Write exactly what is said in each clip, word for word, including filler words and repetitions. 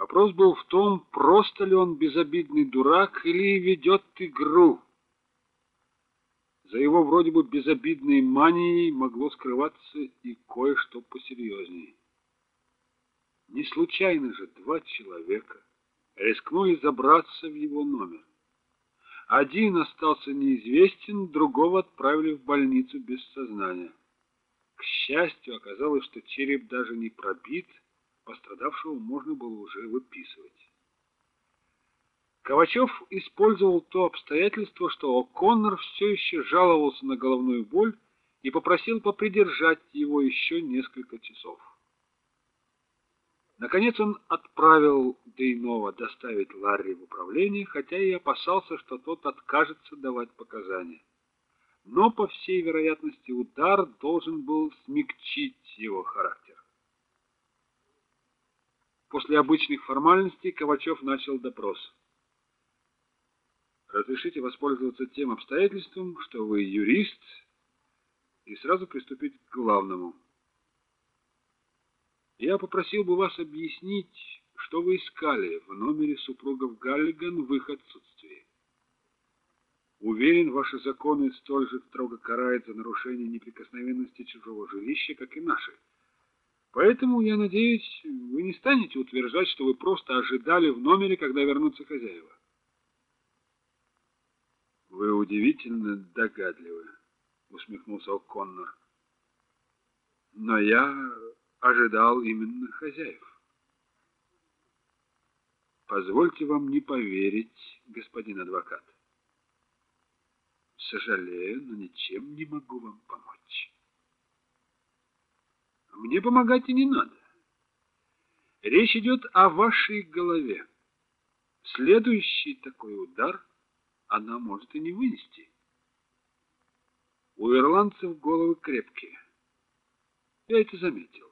Вопрос был в том, просто ли он безобидный дурак или ведет игру. За его вроде бы безобидной манией могло скрываться и кое-что посерьезнее. Не случайно же два человека рискнули забраться в его номер. Один остался неизвестен, другого отправили в больницу без сознания. К счастью, оказалось, что череп даже не пробит, пострадавшего можно было уже выписывать. Ковачев использовал то обстоятельство, что О'Коннор все еще жаловался на головную боль, и попросил попридержать его еще несколько часов. Наконец он отправил Дейнова доставить Ларри в управление, хотя и опасался, что тот откажется давать показания. Но, по всей вероятности, удар должен был смягчить его характер. После обычных формальностей Ковачев начал допрос. Разрешите воспользоваться тем обстоятельством, что вы юрист, и сразу приступить к главному. Я попросил бы вас объяснить, что вы искали в номере супругов Галлиган в их отсутствии. Уверен, ваши законы столь же строго карают за нарушение неприкосновенности чужого жилища, как и наши. Поэтому, я надеюсь, вы не станете утверждать, что вы просто ожидали в номере, когда вернутся хозяева. Вы удивительно догадливы, усмехнулся О'Коннор. Но я ожидал именно хозяев. Позвольте вам не поверить, господин адвокат. Сожалею, но ничем не могу вам помочь. Мне помогать и не надо. Речь идет о вашей голове. Следующий такой удар она может и не вынести. У ирландцев головы крепкие. Я это заметил.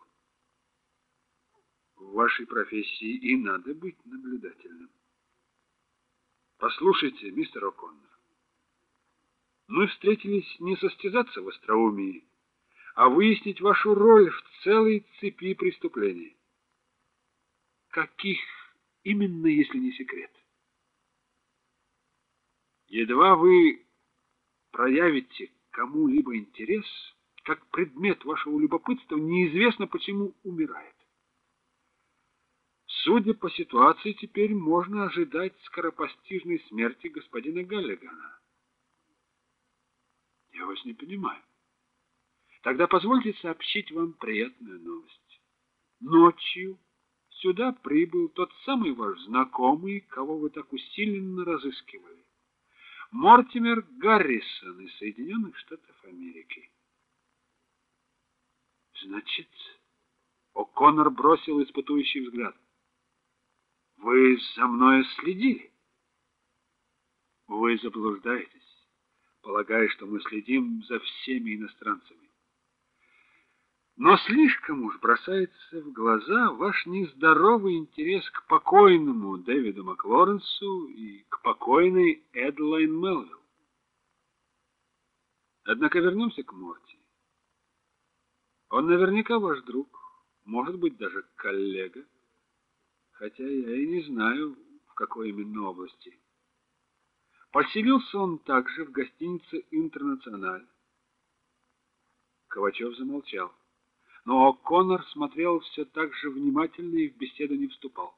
В вашей профессии и надо быть наблюдательным. Послушайте, мистер О'Коннор, мы встретились не состязаться в остроумии, а выяснить вашу роль в целой цепи преступлений. Каких именно, если не секрет? Едва вы проявите кому-либо интерес, как предмет вашего любопытства неизвестно почему умирает. Судя по ситуации, теперь можно ожидать скоропостижной смерти господина Галлигана. Я вас не понимаю. Тогда позвольте сообщить вам приятную новость. Ночью сюда прибыл тот самый ваш знакомый, кого вы так усиленно разыскивали. Мортимер Гаррисон из Соединенных Штатов Америки. Значит, О'Коннор бросил испытующий взгляд. Вы за мной следили? Вы заблуждаетесь, полагая, что мы следим за всеми иностранцами. Но слишком уж бросается в глаза ваш нездоровый интерес к покойному Дэвиду Маклоренсу и к покойной Эдлайн Мелвилл. Однако вернемся к Морти. Он наверняка ваш друг, может быть, даже коллега, хотя я и не знаю, в какой именно области. Поселился он также в гостинице «Интернациональ». Ковачев замолчал. Но О'Коннор смотрел все так же внимательно и в беседу не вступал.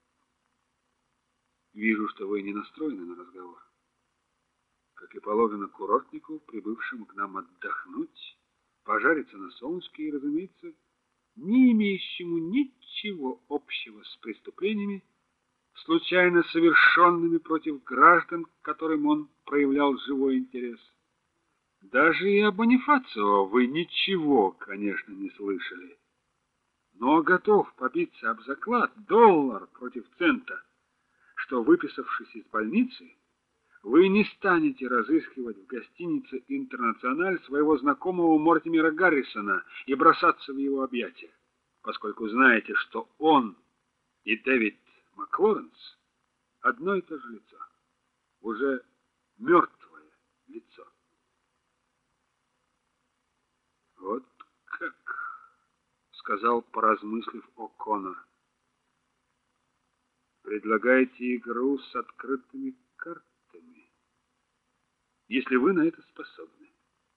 Вижу, что вы не настроены на разговор. Как и положено курортнику, прибывшему к нам отдохнуть, пожариться на солнышке и, разумеется, не имеющему ничего общего с преступлениями, случайно совершенными против граждан, к которым он проявлял живой интерес. Даже и о Бонифацио вы ничего, конечно, не слышали. Но готов побиться об заклад доллар против цента, что, выписавшись из больницы, вы не станете разыскивать в гостинице «Интернациональ» своего знакомого Мортимера Гаррисона и бросаться в его объятия, поскольку знаете, что он и Дэвид Маклоренс одно и то же лицо, уже мертвое лицо. Вот как, сказал, поразмыслив О'Коннор. предлагаете игру с открытыми картами, если вы на это способны.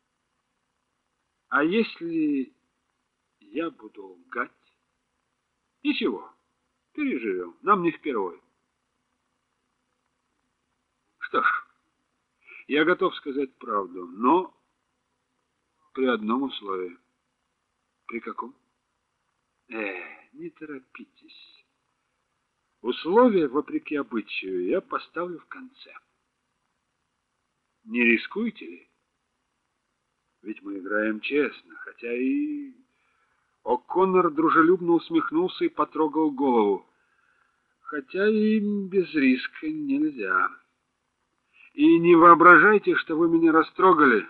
А если я буду лгать? Ничего, переживем, нам не впервой. Что ж, я готов сказать правду, но при одном условии. При каком? Э, не торопитесь. Условия, вопреки обычаю, я поставлю в конце. Не рискуете ли? Ведь мы играем честно, хотя и... О'Коннор дружелюбно усмехнулся и потрогал голову. Хотя и без риска нельзя. И не воображайте, что вы меня растрогали.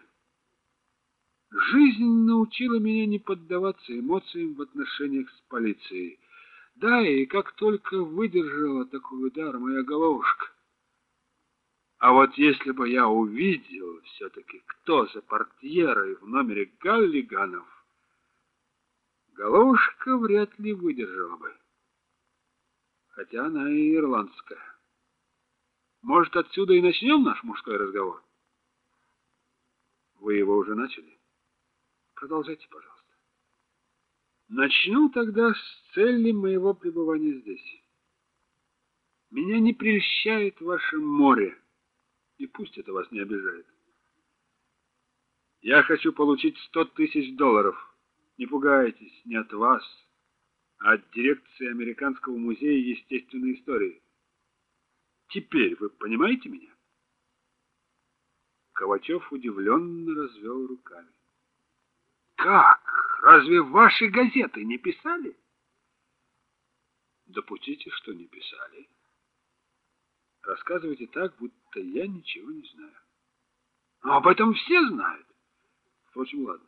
Жизнь научила меня не поддаваться эмоциям в отношениях с полицией. Да, и как только выдержала такой удар моя головушка. А вот если бы я увидел все-таки, кто за портьерой в номере Галлиганов, головушка вряд ли выдержала бы. Хотя она и ирландская. Может, отсюда и начнем наш мужской разговор? Вы его уже начали? Продолжайте, пожалуйста. Начну тогда с цели моего пребывания здесь. Меня не прельщает ваше море, и пусть это вас не обижает. Я хочу получить сто тысяч долларов. Не пугайтесь, не от вас, а от дирекции Американского музея естественной истории. Теперь вы понимаете меня? Ковачев удивленно развел руками. Как? Разве ваши газеты не писали? Допустите, что не писали. Рассказывайте так, будто я ничего не знаю. Но об этом все знают. Впрочем, ладно.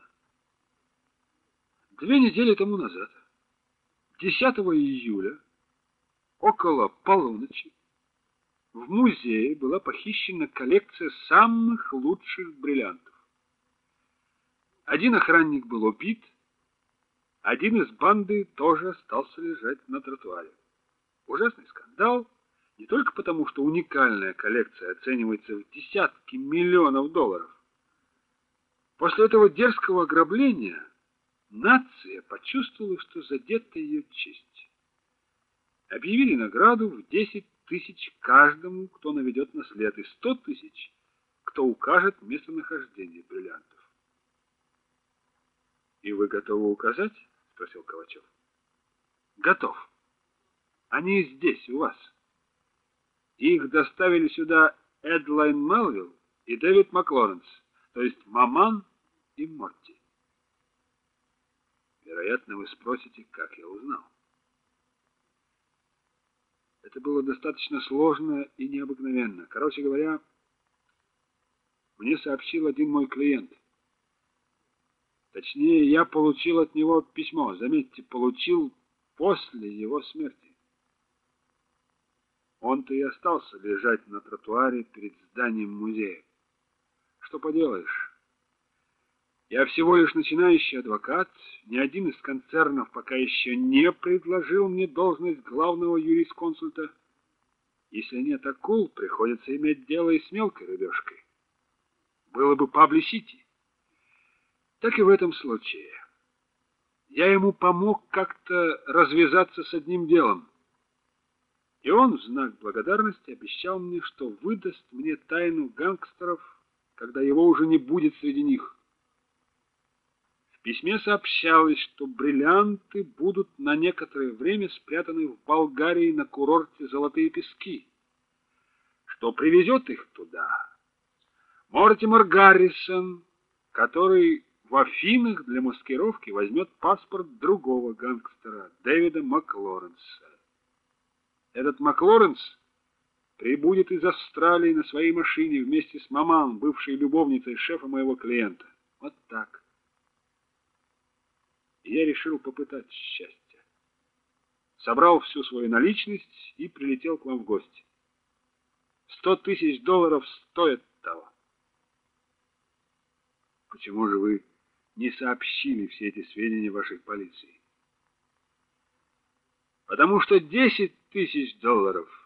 Две недели тому назад, десятого июля, около полуночи, в музее была похищена коллекция самых лучших бриллиантов. Один охранник был убит, один из банды тоже остался лежать на тротуаре. Ужасный скандал, не только потому, что уникальная коллекция оценивается в десятки миллионов долларов. После этого дерзкого ограбления нация почувствовала, что задета ее честь. Объявили награду в десять тысяч каждому, кто наведет на след, и сто тысяч, кто укажет местонахождение бриллиантов. И вы готовы указать? Спросил Ковачев. Готов. Они здесь, у вас. Их доставили сюда Эдлайн Мелвилл и Дэвид Маклоренс, то есть Маман и Морти. Вероятно, вы спросите, как я узнал. Это было достаточно сложно и необыкновенно. Короче говоря, мне сообщил один мой клиент. Точнее, я получил от него письмо. Заметьте, получил после его смерти. Он-то и остался лежать на тротуаре перед зданием музея. Что поделаешь? Я всего лишь начинающий адвокат. Ни один из концернов пока еще не предложил мне должность главного юрисконсульта. Если нет акул, приходится иметь дело и с мелкой рыбешкой. Было бы паблисити. Так и в этом случае. Я ему помог как-то развязаться с одним делом. И он в знак благодарности обещал мне, что выдаст мне тайну гангстеров, когда его уже не будет среди них. В письме сообщалось, что бриллианты будут на некоторое время спрятаны в Болгарии на курорте Золотые Пески, что привезет их туда Мортимер Гаррисон, который в Афинах для маскировки возьмет паспорт другого гангстера, Дэвида Маклоренса. Этот Маклоренс прибудет из Австралии на своей машине вместе с Маман, бывшей любовницей шефа моего клиента. Вот так. И я решил попытать счастье. Собрал всю свою наличность и прилетел к вам в гости. Сто тысяч долларов стоят того. Почему же вы не сообщили все эти сведения вашей полиции? Потому что десять тысяч долларов